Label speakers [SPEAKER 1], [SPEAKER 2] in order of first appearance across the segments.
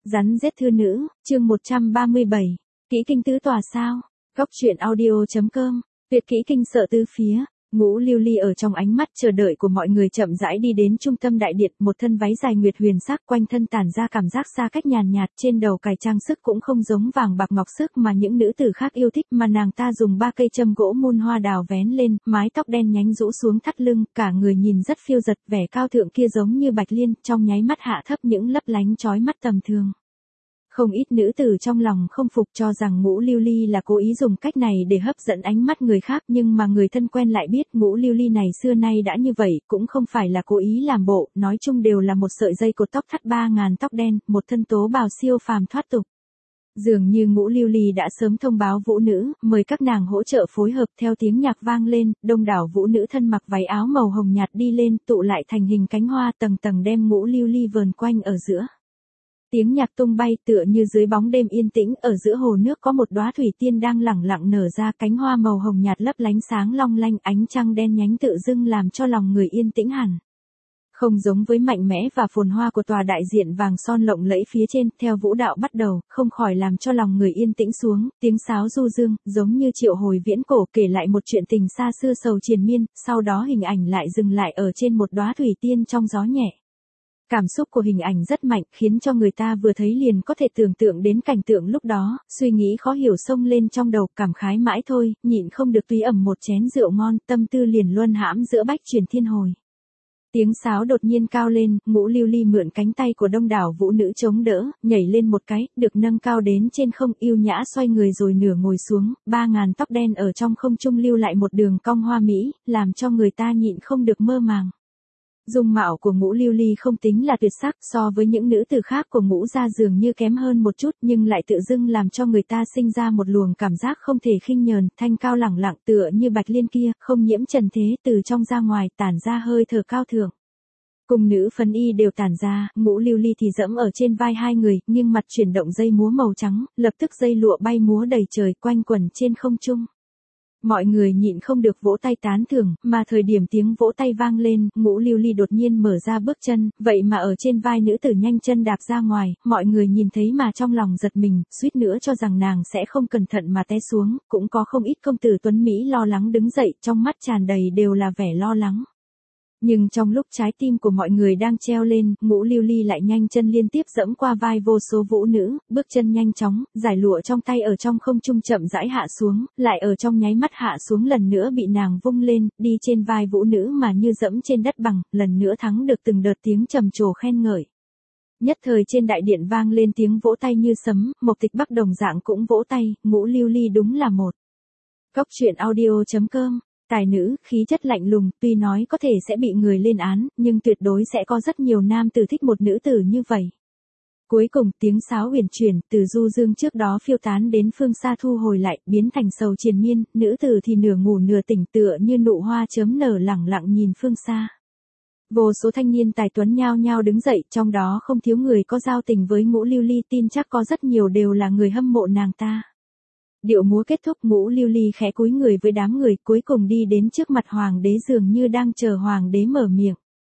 [SPEAKER 1] Rắn giết thư nữ, chương 137. Kỹ kinh tứ tòa sao? Góc truyện audio.com. Tuyệt kỹ kinh sợ tứ phía. Ngũ Lưu Ly ở trong ánh mắt chờ đợi của mọi người chậm rãi đi đến trung tâm đại điện, một thân váy dài nguyệt huyền sắc, quanh thân tản ra cảm giác xa cách nhàn nhạt, trên đầu cài trang sức cũng không giống vàng bạc ngọc sức mà những nữ tử khác yêu thích, mà nàng ta dùng 3 cây châm gỗ mun hoa đào vén lên, mái tóc đen nhánh rũ xuống thắt lưng, cả người nhìn rất phiêu dật, vẻ cao thượng kia giống như bạch liên, trong nháy mắt hạ thấp những lấp lánh chói mắt tầm thường. Không ít nữ tử trong lòng không phục, cho rằng Ngũ Lưu Ly là cố ý dùng cách này để hấp dẫn ánh mắt người khác, nhưng mà người thân quen lại biết Ngũ Lưu Ly này xưa nay đã như vậy, cũng không phải là cố ý làm bộ, nói chung đều là một sợi dây cột tóc thắt 3.000 tóc đen, một thân tố bào siêu phàm thoát tục. Dường như Ngũ Lưu Ly đã sớm thông báo vũ nữ, mời các nàng hỗ trợ phối hợp. Theo tiếng nhạc vang lên, đông đảo vũ nữ thân mặc váy áo màu hồng nhạt đi lên, tụ lại thành hình cánh hoa, tầng tầng đem Ngũ Lưu Ly vờn quanh ở giữa. Tiếng nhạc tung bay tựa như dưới bóng đêm yên tĩnh, ở giữa hồ nước có một đóa thủy tiên đang lẳng lặng nở ra, cánh hoa màu hồng nhạt lấp lánh sáng long lanh, ánh trăng đen nhánh tự dưng làm cho lòng người yên tĩnh hẳn. Không giống với mạnh mẽ và phồn hoa của tòa đại diện vàng son lộng lẫy phía trên, theo vũ đạo bắt đầu, không khỏi làm cho lòng người yên tĩnh xuống, tiếng sáo du dương, giống như triệu hồi viễn cổ kể lại một chuyện tình xa xưa sầu triền miên, sau đó hình ảnh lại dừng lại ở trên một đóa thủy tiên trong gió nhẹ. Cảm xúc của hình ảnh rất mạnh, khiến cho người ta vừa thấy liền có thể tưởng tượng đến cảnh tượng lúc đó, suy nghĩ khó hiểu xông lên trong đầu, cảm khái mãi thôi, nhịn không được túy ẩm một chén rượu ngon, tâm tư liền luân hãm giữa bách truyền thiên hồi. Tiếng sáo đột nhiên cao lên, Ngũ Lưu Ly mượn cánh tay của đông đảo vũ nữ chống đỡ, nhảy lên một cái, được nâng cao đến trên không, yêu nhã xoay người rồi nửa ngồi xuống, 3.000 tóc đen ở trong không trung lưu lại một đường cong hoa mỹ, làm cho người ta nhịn không được mơ màng. Dung mạo của Ngũ Lưu Ly không tính là tuyệt sắc, so với những nữ tử khác của Ngũ gia dường như kém hơn một chút, nhưng lại tự dưng làm cho người ta sinh ra một luồng cảm giác không thể khinh nhờn, thanh cao lẳng lặng tựa như bạch liên kia, không nhiễm trần thế, từ trong ra ngoài tản ra hơi thở cao thượng. Cùng nữ phấn y đều tản ra, Ngũ Lưu Ly thì dẫm ở trên vai hai người, nghiêng mặt chuyển động dây múa màu trắng, lập tức dây lụa bay múa đầy trời, quanh quẩn trên không trung. Mọi người nhịn không được vỗ tay tán thưởng, mà thời điểm tiếng vỗ tay vang lên, Ngũ Lưu Ly đột nhiên mở ra bước chân, vậy mà ở trên vai nữ tử nhanh chân đạp ra ngoài, mọi người nhìn thấy mà trong lòng giật mình, suýt nữa cho rằng nàng sẽ không cẩn thận mà té xuống, cũng có không ít công tử tuấn Mỹ lo lắng đứng dậy, trong mắt tràn đầy đều là vẻ lo lắng. Nhưng trong lúc trái tim của mọi người đang treo lên, Ngũ Lưu Ly lại nhanh chân liên tiếp dẫm qua vai vô số vũ nữ, bước chân nhanh chóng, giải lụa trong tay ở trong không trung chậm rãi hạ xuống, lại ở trong nháy mắt hạ xuống lần nữa bị nàng vung lên, đi trên vai vũ nữ mà như dẫm trên đất bằng, lần nữa thắng được từng đợt tiếng trầm trồ khen ngợi. Nhất thời trên đại điện vang lên tiếng vỗ tay như sấm, Mộc Tịch Bắc đồng dạng cũng vỗ tay, Ngũ Lưu Ly đúng là một. Góc truyện audio.com. Tài nữ, khí chất lạnh lùng, tuy nói có thể sẽ bị người lên án, nhưng tuyệt đối sẽ có rất nhiều nam tử thích một nữ tử như vậy. Cuối cùng, tiếng sáo huyền chuyển, từ du dương trước đó phiêu tán đến phương xa thu hồi lại, biến thành sầu triền miên, nữ tử thì nửa ngủ nửa tỉnh tựa như nụ hoa chớm nở lẳng lặng nhìn phương xa. Vô số thanh niên tài tuấn nhao nhao đứng dậy, trong đó không thiếu người có giao tình với Ngũ Lưu Ly, tin chắc có rất nhiều đều là người hâm mộ nàng ta. Điệu múa kết thúc, Ngũ Lưu Ly khẽ cúi người với đám người, cuối cùng đi đến trước mặt hoàng đế dường như đang chờ hoàng đế mở miệng.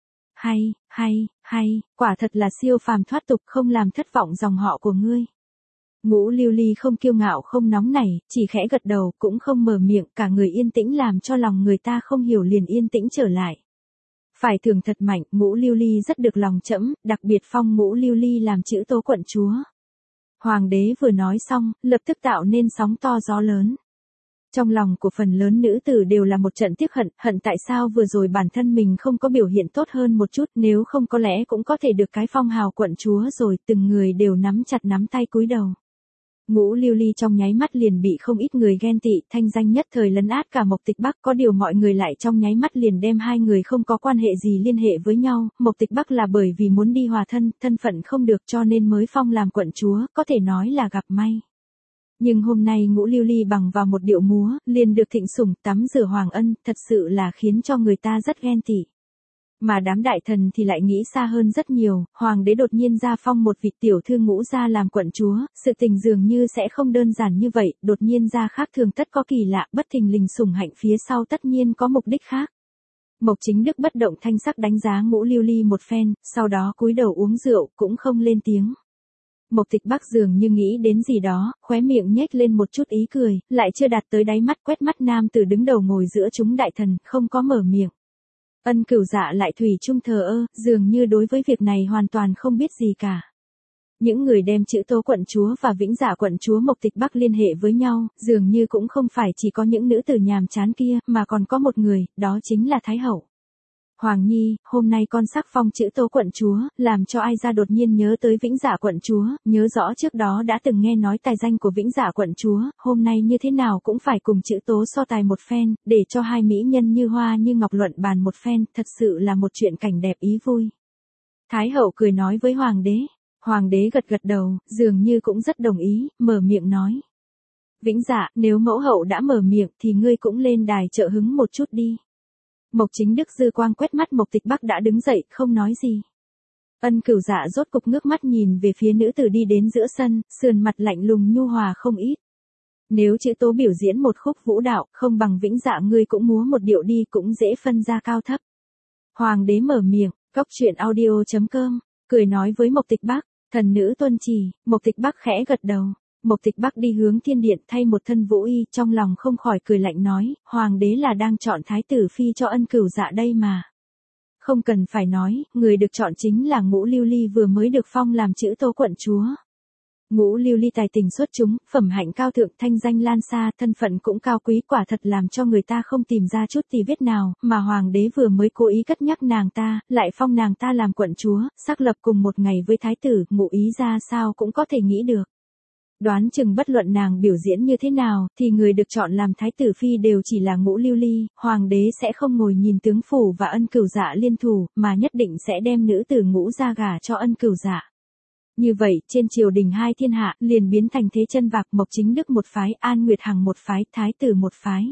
[SPEAKER 1] Hay, quả thật là siêu phàm thoát tục, không làm thất vọng dòng họ của ngươi. Ngũ Lưu Ly không kiêu ngạo không nóng nảy, chỉ khẽ gật đầu, cũng không mở miệng, cả người yên tĩnh làm cho lòng người ta không hiểu liền yên tĩnh trở lại. Phải thưởng thật mạnh, Ngũ Lưu Ly rất được lòng trẫm, đặc biệt phong Ngũ Lưu Ly làm chữ tố quận chúa. Hoàng đế vừa nói xong, lập tức tạo nên sóng to gió lớn. Trong lòng của phần lớn nữ tử đều là một trận tiếc hận, hận tại sao vừa rồi bản thân mình không có biểu hiện tốt hơn một chút, nếu không có lẽ cũng có thể được cái phong hào quận chúa rồi, từng người đều nắm chặt nắm tay cúi đầu. Ngũ Lưu Ly trong nháy mắt liền bị không ít người ghen tị, thanh danh nhất thời lấn át cả Mộc Tịch Bắc, có điều mọi người lại trong nháy mắt liền đem hai người không có quan hệ gì liên hệ với nhau, Mộc Tịch Bắc là bởi vì muốn đi hòa thân, thân phận không được cho nên mới phong làm quận chúa, có thể nói là gặp may. Nhưng hôm nay Ngũ Lưu Ly bằng vào một điệu múa, liền được thịnh sủng, tắm rửa hoàng ân, thật sự là khiến cho người ta rất ghen tị. Mà đám đại thần thì lại nghĩ xa hơn rất nhiều, hoàng đế đột nhiên ra phong một vị tiểu thư Ngũ gia làm quận chúa, sự tình dường như sẽ không đơn giản như vậy, đột nhiên ra khác thường tất có kỳ lạ, bất thình lình sủng hạnh phía sau tất nhiên có mục đích khác. Mộc Chính Đức bất động thanh sắc đánh giá Ngũ Lưu Ly một phen, sau đó cúi đầu uống rượu, cũng không lên tiếng. Mộc Tịch Bắc dường như nghĩ đến gì đó, khóe miệng nhếch lên một chút ý cười, lại chưa đạt tới đáy mắt quét mắt nam tử đứng đầu ngồi giữa chúng đại thần, không có mở miệng. Ân Cửu Dạ lại thủy chung thờ ơ, dường như đối với việc này hoàn toàn không biết gì cả. Những người đem chữ Tố quận chúa và Vĩnh Dạ quận chúa Mộc Tịch Bắc liên hệ với nhau, dường như cũng không phải chỉ có những nữ tử nhàm chán kia, mà còn có một người, đó chính là Thái Hậu. Hoàng Nhi, hôm nay con sắc phong chữ Tố quận chúa, làm cho ai ra đột nhiên nhớ tới Vĩnh Dạ quận chúa, nhớ rõ trước đó đã từng nghe nói tài danh của Vĩnh Dạ quận chúa, hôm nay như thế nào cũng phải cùng chữ Tố so tài một phen, để cho hai mỹ nhân như hoa như ngọc luận bàn một phen, thật sự là một chuyện cảnh đẹp ý vui. Thái Hậu cười nói với Hoàng đế. Hoàng đế gật gật đầu, dường như cũng rất đồng ý, mở miệng nói. Vĩnh Dạ, nếu mẫu hậu đã mở miệng thì ngươi cũng lên đài trợ hứng một chút đi. Mộc Chính Đức dư quang quét mắt Mộc Tịch Bắc đã đứng dậy, không nói gì. Ân Cửu Dạ rốt cục ngước mắt nhìn về phía nữ tử đi đến giữa sân, sườn mặt lạnh lùng nhu hòa không ít. Nếu chữ Tố biểu diễn một khúc vũ đạo, không bằng Vĩnh Dạ ngươi cũng múa một điệu đi, cũng dễ phân ra cao thấp. Hoàng đế mở miệng, coctruyện.audio.com, cười nói với Mộc Tịch Bắc. Thần nữ tuân chỉ, Mộc Tịch Bắc khẽ gật đầu. Mộc Tịch Bắc đi hướng thiên điện thay một thân vũ y, trong lòng không khỏi cười lạnh nói, Hoàng đế là đang chọn thái tử phi cho Ân Cửu Dạ đây mà. Không cần phải nói, người được chọn chính là Ngũ Lưu Ly vừa mới được phong làm chữ Tố quận chúa. Ngũ Lưu Ly tài tình xuất chúng, phẩm hạnh cao thượng, thanh danh lan xa, thân phận cũng cao quý, quả thật làm cho người ta không tìm ra chút tì vết nào, mà Hoàng đế vừa mới cố ý cất nhắc nàng ta, lại phong nàng ta làm quận chúa, xác lập cùng một ngày với thái tử, ngụ ý ra sao cũng có thể nghĩ được. Đoán chừng bất luận nàng biểu diễn như thế nào, thì người được chọn làm thái tử phi đều chỉ là Ngũ Lưu Ly, Hoàng đế sẽ không ngồi nhìn tướng phủ và Ân Cửu Dạ liên thủ, mà nhất định sẽ đem nữ tử Ngũ ra gả cho Ân Cửu Dạ. Như vậy, trên triều đình hai thiên hạ, liền biến thành thế chân vạc, Mộc Chính Đức một phái, An Nguyệt Hằng một phái, thái tử một phái.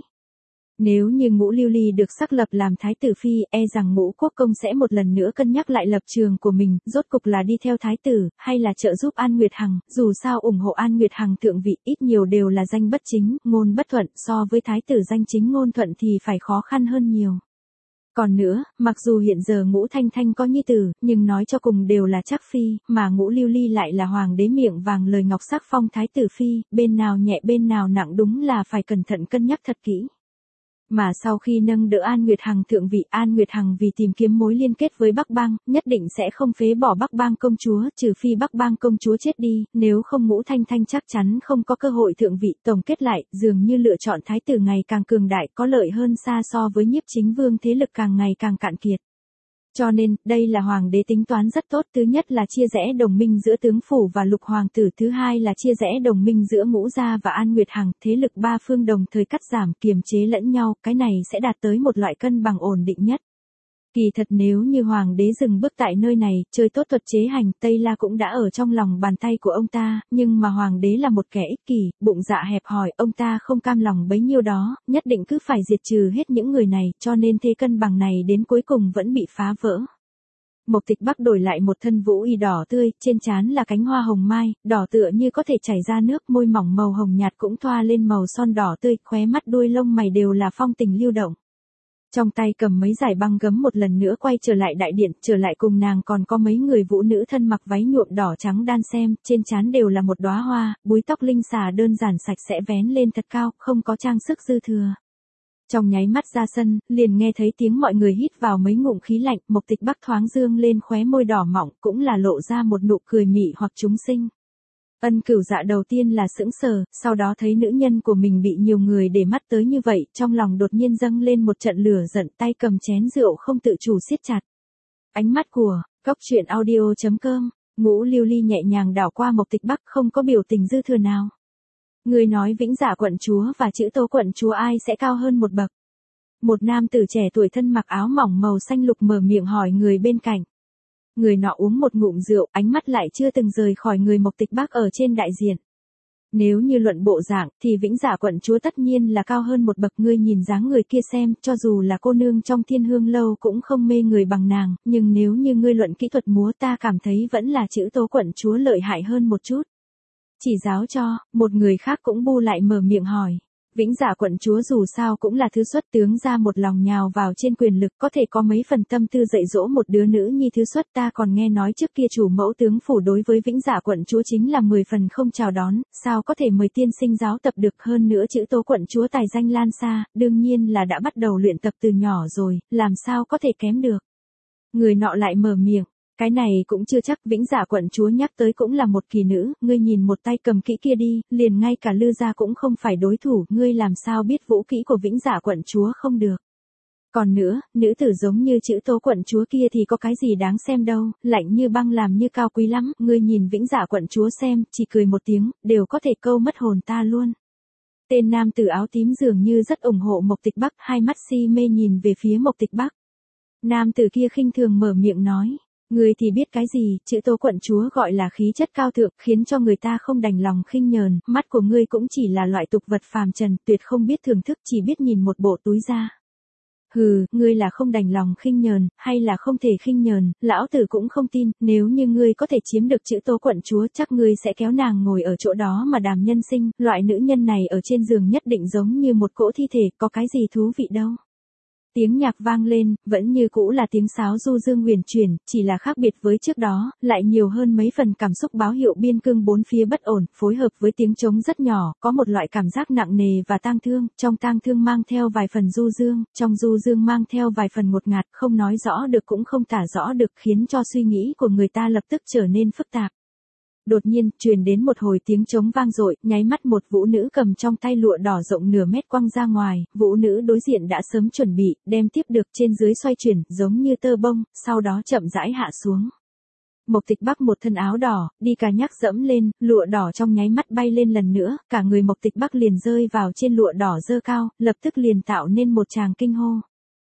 [SPEAKER 1] Nếu như Ngũ Lưu Ly được xác lập làm thái tử phi, e rằng Ngũ Quốc Công sẽ một lần nữa cân nhắc lại lập trường của mình, rốt cục là đi theo thái tử, hay là trợ giúp An Nguyệt Hằng, dù sao ủng hộ An Nguyệt Hằng thượng vị, ít nhiều đều là danh bất chính, ngôn bất thuận, so với thái tử danh chính ngôn thuận thì phải khó khăn hơn nhiều. Còn nữa, mặc dù hiện giờ Ngũ Thanh Thanh có nhi tử, nhưng nói cho cùng đều là trác phi, mà Ngũ Lưu Ly lại là hoàng đế miệng vàng lời ngọc sắc phong thái tử phi, bên nào nhẹ bên nào nặng đúng là phải cẩn thận cân nhắc thật kỹ. Mà sau khi nâng đỡ An Nguyệt Hằng thượng vị, An Nguyệt Hằng vì tìm kiếm mối liên kết với Bắc Bang, nhất định sẽ không phế bỏ Bắc Bang công chúa, trừ phi Bắc Bang công chúa chết đi, nếu không Ngũ Thanh Thanh chắc chắn không có cơ hội thượng vị. Tổng kết lại, dường như lựa chọn thái tử ngày càng cường đại, có lợi hơn xa so với Nhiếp Chính Vương thế lực càng ngày càng cạn kiệt. Cho nên, đây là hoàng đế tính toán rất tốt, thứ nhất là chia rẽ đồng minh giữa tướng phủ và lục hoàng tử, thứ hai là chia rẽ đồng minh giữa Ngũ gia và An Nguyệt Hằng, thế lực ba phương đồng thời cắt giảm, kiềm chế lẫn nhau, cái này sẽ đạt tới một loại cân bằng ổn định nhất. Kỳ thật nếu như hoàng đế dừng bước tại nơi này, chơi tốt thuật chế hành, Tây La cũng đã ở trong lòng bàn tay của ông ta, nhưng mà hoàng đế là một kẻ ích kỷ, bụng dạ hẹp hòi, ông ta không cam lòng bấy nhiêu đó, nhất định cứ phải diệt trừ hết những người này, cho nên thế cân bằng này đến cuối cùng vẫn bị phá vỡ. Mộc Tịch Bắc đổi lại một thân vũ y đỏ tươi, trên trán là cánh hoa hồng mai, đỏ tựa như có thể chảy ra nước, môi mỏng màu hồng nhạt cũng thoa lên màu son đỏ tươi, khóe mắt đuôi lông mày đều là phong tình lưu động. Trong tay cầm mấy dải băng gấm một lần nữa quay trở lại đại điện, trở lại cùng nàng còn có mấy người vũ nữ thân mặc váy nhuộm đỏ trắng đan xem, trên trán đều là một đóa hoa, búi tóc linh xà đơn giản sạch sẽ vén lên thật cao, không có trang sức dư thừa. Trong nháy mắt ra sân, liền nghe thấy tiếng mọi người hít vào mấy ngụm khí lạnh, Mộc Tịch Bắc thoáng dương lên khóe môi đỏ mọng, cũng là lộ ra một nụ cười mị hoặc chúng sinh. Ân Cửu Dạ đầu tiên là sững sờ, sau đó thấy nữ nhân của mình bị nhiều người để mắt tới như vậy, trong lòng đột nhiên dâng lên một trận lửa giận, tay cầm chén rượu không tự chủ siết chặt. Ánh mắt của coctruyện.audio.com, Ngũ Lưu Ly nhẹ nhàng đảo qua Mộc Tịch Bắc, không có biểu tình dư thừa nào. Người nói Vĩnh Dạ quận chúa và chữ Tố quận chúa ai sẽ cao hơn một bậc? Một nam tử trẻ tuổi thân mặc áo mỏng màu xanh lục mở miệng hỏi người bên cạnh. Người nọ uống một ngụm rượu, ánh mắt lại chưa từng rời khỏi người Mộc Tịch Bắc ở trên đại diện. Nếu như luận bộ dạng, thì Vĩnh Dạ quận chúa tất nhiên là cao hơn một bậc, ngươi nhìn dáng người kia xem, cho dù là cô nương trong Thiên Hương lâu cũng không mê người bằng nàng, nhưng nếu như ngươi luận kỹ thuật múa, ta cảm thấy vẫn là chữ Tố quận chúa lợi hại hơn một chút. Chỉ giáo cho, một người khác cũng bu lại mở miệng hỏi. Vĩnh Dạ quận chúa dù sao cũng là thứ xuất tướng ra một lòng nhào vào trên quyền lực, có thể có mấy phần tâm tư dạy dỗ một đứa nữ nhi thứ xuất. Ta còn nghe nói trước kia chủ mẫu tướng phủ đối với Vĩnh Dạ quận chúa chính là 10 phần không chào đón, sao có thể mời tiên sinh giáo tập được. Hơn nữa chữ Tố quận chúa tài danh lan xa, đương nhiên là đã bắt đầu luyện tập từ nhỏ rồi, làm sao có thể kém được. Người nọ lại mở miệng. Cái này cũng chưa chắc, Vĩnh Dạ quận chúa nhắc tới cũng là một kỳ nữ, ngươi nhìn một tay cầm kỹ kia đi, liền ngay cả Lư gia cũng không phải đối thủ, ngươi làm sao biết vũ kỹ của Vĩnh Dạ quận chúa không được. Còn nữa, nữ tử giống như chữ Tố quận chúa kia thì có cái gì đáng xem đâu, lạnh như băng làm như cao quý lắm, ngươi nhìn Vĩnh Dạ quận chúa xem, chỉ cười một tiếng, đều có thể câu mất hồn ta luôn. Tên nam tử áo tím dường như rất ủng hộ Mộc Tịch Bắc, hai mắt si mê nhìn về phía Mộc Tịch Bắc. Nam tử kia khinh thường mở miệng nói. Ngươi thì biết cái gì, chữ Tố quận chúa gọi là khí chất cao thượng, khiến cho người ta không đành lòng khinh nhờn, mắt của ngươi cũng chỉ là loại tục vật phàm trần, tuyệt không biết thưởng thức, chỉ biết nhìn một bộ túi da. Hừ, ngươi là không đành lòng khinh nhờn, hay là không thể khinh nhờn, lão tử cũng không tin, nếu như ngươi có thể chiếm được chữ Tố quận chúa chắc ngươi sẽ kéo nàng ngồi ở chỗ đó mà đàm nhân sinh, loại nữ nhân này ở trên giường nhất định giống như một cỗ thi thể, có cái gì thú vị đâu. Tiếng nhạc vang lên, vẫn như cũ là tiếng sáo du dương huyền chuyển, chỉ là khác biệt với trước đó, lại nhiều hơn mấy phần cảm xúc báo hiệu biên cương bốn phía bất ổn, phối hợp với tiếng trống rất nhỏ, có một loại cảm giác nặng nề và tang thương, trong tang thương mang theo vài phần du dương, trong du dương mang theo vài phần ngột ngạt, không nói rõ được cũng không tả rõ được, khiến cho suy nghĩ của người ta lập tức trở nên phức tạp. Đột nhiên, truyền đến một hồi tiếng trống vang dội, nháy mắt một vũ nữ cầm trong tay lụa đỏ rộng nửa mét quăng ra ngoài, vũ nữ đối diện đã sớm chuẩn bị, đem tiếp được trên dưới xoay chuyển, giống như tơ bông, sau đó chậm rãi hạ xuống. Mộc Tịch Bắc một thân áo đỏ, đi cà nhắc dẫm lên, lụa đỏ trong nháy mắt bay lên lần nữa, cả người Mộc Tịch Bắc liền rơi vào trên lụa đỏ dơ cao, lập tức liền tạo nên một tràng kinh hô.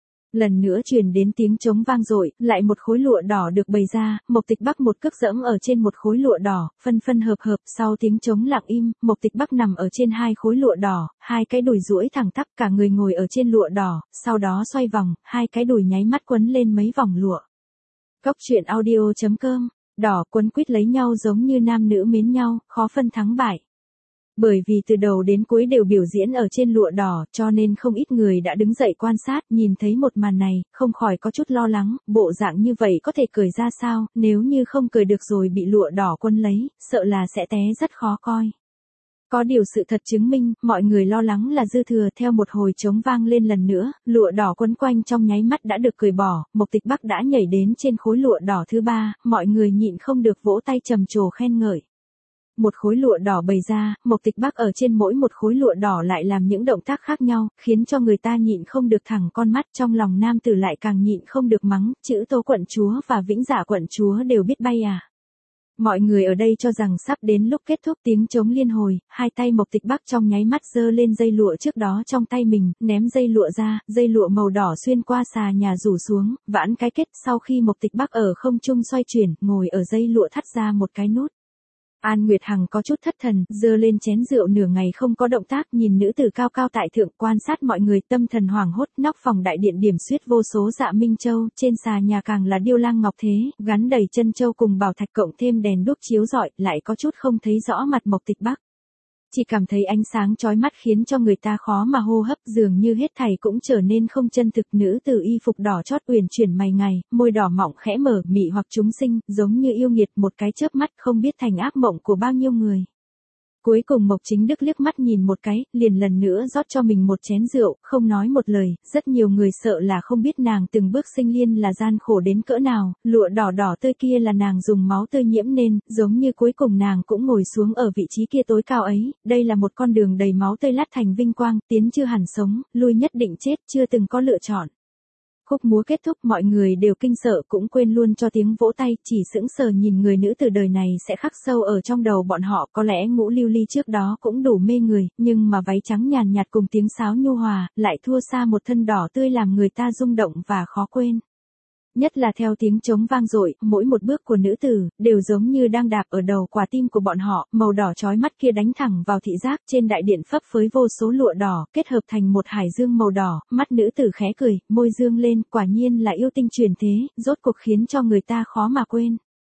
[SPEAKER 1] Lần nữa truyền đến tiếng trống vang dội, lại một khối lụa đỏ được bày ra, Mộc Tịch Bắc một cước dẫm ở trên một khối lụa đỏ, phân phân hợp hợp, sau tiếng trống lặng im, Mộc Tịch Bắc nằm ở trên hai khối lụa đỏ, hai cái đùi duỗi thẳng tắp, cả người ngồi ở trên lụa đỏ, sau đó xoay vòng, hai cái đùi nháy mắt quấn lên mấy vòng lụa. Cốc truyện audio.com, đỏ quấn quýt lấy nhau giống như nam nữ mến nhau, khó phân thắng bại. Bởi vì từ đầu đến cuối đều biểu diễn ở trên lụa đỏ, cho nên không ít người đã đứng dậy quan sát, nhìn thấy một màn này, không khỏi có chút lo lắng, bộ dạng như vậy có thể cười ra sao, nếu như không cười được rồi bị lụa đỏ quấn lấy, sợ là sẽ té rất khó coi. Có điều sự thật chứng minh, mọi người lo lắng là dư thừa, theo một hồi trống vang lên lần nữa, lụa đỏ quấn quanh trong nháy mắt đã được cởi bỏ, Mộc Tịch Bắc đã nhảy đến trên khối lụa đỏ thứ ba, mọi người nhịn không được vỗ tay trầm trồ khen ngợi. Một khối lụa đỏ bày ra, Mộc Tịch Bắc ở trên mỗi một khối lụa đỏ lại làm những động tác khác nhau, khiến cho người ta nhịn không được thẳng con mắt, trong lòng nam tử lại càng nhịn không được mắng, chữ Tố quận chúa và Vĩnh Dạ quận chúa đều biết bay à. Mọi người ở đây cho rằng sắp đến lúc kết thúc, tiếng trống liên hồi, hai tay Mộc Tịch Bắc trong nháy mắt giơ lên dây lụa trước đó trong tay mình, ném dây lụa ra, dây lụa màu đỏ xuyên qua xà nhà rủ xuống, vãn cái kết, sau khi Mộc Tịch Bắc ở không trung xoay chuyển, ngồi ở dây lụa thắt ra một cái nút. An Nguyệt Hằng có chút thất thần, giơ lên chén rượu nửa ngày không có động tác, nhìn nữ tử cao cao tại thượng, quan sát mọi người, tâm thần hoảng hốt, nóc phòng đại điện điểm xuyết vô số dạ minh châu, trên xà nhà càng là điêu lang ngọc thế, gắn đầy chân châu cùng bảo thạch cộng thêm đèn đuốc chiếu rọi, lại có chút không thấy rõ mặt Mộc Tịch Bắc. Chỉ cảm thấy ánh sáng chói mắt khiến cho người ta khó mà hô hấp, dường như hết thảy cũng trở nên không chân thực. Nữ tử y phục đỏ chót uyển chuyển mày ngày, môi đỏ mọng khẽ mở, mị hoặc chúng sinh, giống như yêu nghiệt, một cái chớp mắt không biết thành ác mộng của bao nhiêu người. Cuối cùng Mộc Chính Đức liếc mắt nhìn một cái, liền lần nữa rót cho mình một chén rượu, không nói một lời, rất nhiều người sợ là không biết nàng từng bước sinh liên là gian khổ đến cỡ nào, lụa đỏ đỏ tươi kia là nàng dùng máu tươi nhiễm nên, giống như cuối cùng nàng cũng ngồi xuống ở vị trí kia tối cao ấy, đây là một con đường đầy máu tươi lát thành vinh quang, tiến chưa hẳn sống, lui nhất định chết, chưa từng có lựa chọn. Khúc múa kết thúc, mọi người đều kinh sợ, cũng quên luôn cho tiếng vỗ tay, chỉ sững sờ nhìn người nữ từ đời này sẽ khắc sâu ở trong đầu bọn họ. Có lẽ Ngũ Lưu Ly trước đó cũng đủ mê người, nhưng mà váy trắng nhàn nhạt cùng tiếng sáo nhu hòa, lại thua xa một thân đỏ tươi làm người ta rung động và khó quên. Nhất là theo tiếng trống vang dội, mỗi một bước của nữ tử, đều giống như đang đạp ở đầu quả tim của bọn họ, màu đỏ chói mắt kia đánh thẳng vào thị giác, trên đại điện phấp phới vô số lụa đỏ, kết hợp thành một hải dương màu đỏ, mắt nữ tử khẽ cười, môi dương lên, quả nhiên là yêu tinh truyền thế, rốt cuộc khiến cho người ta khó mà quên.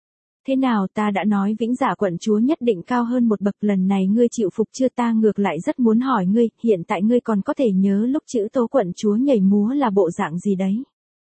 [SPEAKER 1] thế nào ta đã nói Vĩnh Dạ quận chúa nhất định cao hơn một bậc, lần này ngươi chịu phục chưa, ta ngược lại rất muốn hỏi ngươi, hiện tại ngươi còn có thể nhớ lúc chữ Tố quận chúa nhảy múa là bộ dạng gì đấy.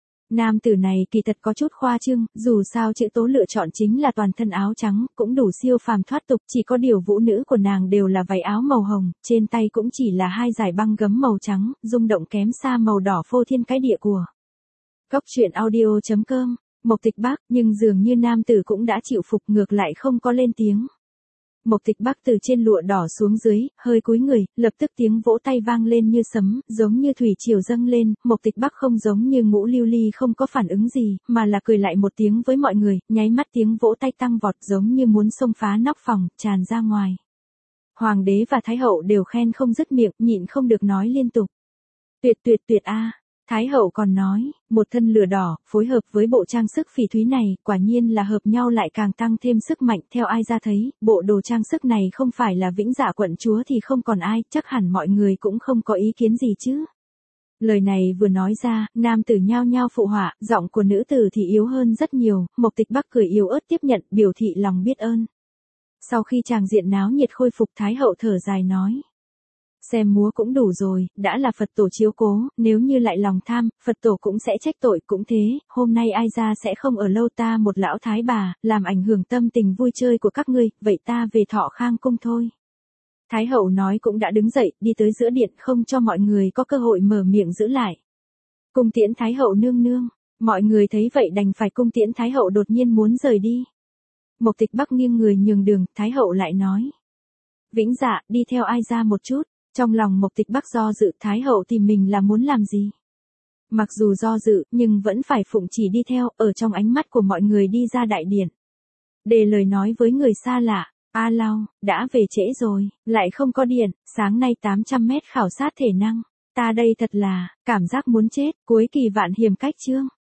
[SPEAKER 1] Nam tử này kỳ thật có chút khoa trương, dù sao chữ Tố lựa chọn chính là toàn thân áo trắng, cũng đủ siêu phàm thoát tục, chỉ có điều vũ nữ của nàng đều là váy áo màu hồng, trên tay cũng chỉ là hai dải băng gấm màu trắng, rung động kém xa màu đỏ phô thiên cái địa của. Góc truyện audio.com, Mộc Tịch Bắc, nhưng dường như nam tử cũng đã chịu phục, ngược lại không có lên tiếng. Mộc Tịch Bắc từ trên lụa đỏ xuống dưới, hơi cúi người, lập tức tiếng vỗ tay vang lên như sấm, giống như thủy triều dâng lên, Mộc Tịch Bắc không giống như Ngũ Lưu Ly không có phản ứng gì, mà là cười lại một tiếng với mọi người, nháy mắt tiếng vỗ tay tăng vọt giống như muốn xông phá nóc phòng, tràn ra ngoài. Hoàng đế và Thái hậu đều khen không dứt miệng, nhịn không được nói liên tục. Tuyệt tuyệt tuyệt a! Thái hậu còn nói, một thân lửa đỏ, phối hợp với bộ trang sức phỉ thúy này, quả nhiên là hợp nhau lại càng tăng thêm sức mạnh, theo ai ra thấy, bộ đồ trang sức này không phải là Vĩnh Dạ quận chúa thì không còn ai, chắc hẳn mọi người cũng không có ý kiến gì chứ. Lời này vừa nói ra, nam tử nhao nhao phụ họa, giọng của nữ tử thì yếu hơn rất nhiều, Mộc Tịch Bắc cười yếu ớt tiếp nhận, biểu thị lòng biết ơn. Sau khi tràng diện náo nhiệt khôi phục, Thái hậu thở dài nói. Xem múa cũng đủ rồi, đã là Phật tổ chiếu cố, nếu như lại lòng tham, Phật tổ cũng sẽ trách tội, cũng thế, hôm nay ai ra sẽ không ở lâu, ta một lão thái bà, làm ảnh hưởng tâm tình vui chơi của các ngươi, vậy ta về Thọ Khang cung thôi. Thái hậu nói cũng đã đứng dậy, đi tới giữa điện, không cho mọi người có cơ hội mở miệng giữ lại. Cung tiễn Thái hậu nương nương, mọi người thấy vậy đành phải cung tiễn Thái hậu, đột nhiên muốn rời đi. Mộc Tịch Bắc nghiêng người nhường đường, Thái hậu lại nói. Vĩnh Dạ, đi theo ai ra một chút. Trong lòng Mộc Tịch Bắc do dự, Thái hậu tìm mình là muốn làm gì? Mặc dù do dự, nhưng vẫn phải phụng chỉ đi theo, ở trong ánh mắt của mọi người đi ra đại điện. Để lời nói với người xa lạ, A Lao, đã về trễ rồi, lại không có điện, sáng nay 800 mét khảo sát thể năng. Ta đây thật là, cảm giác muốn chết, cuối kỳ vạn hiểm cách chương.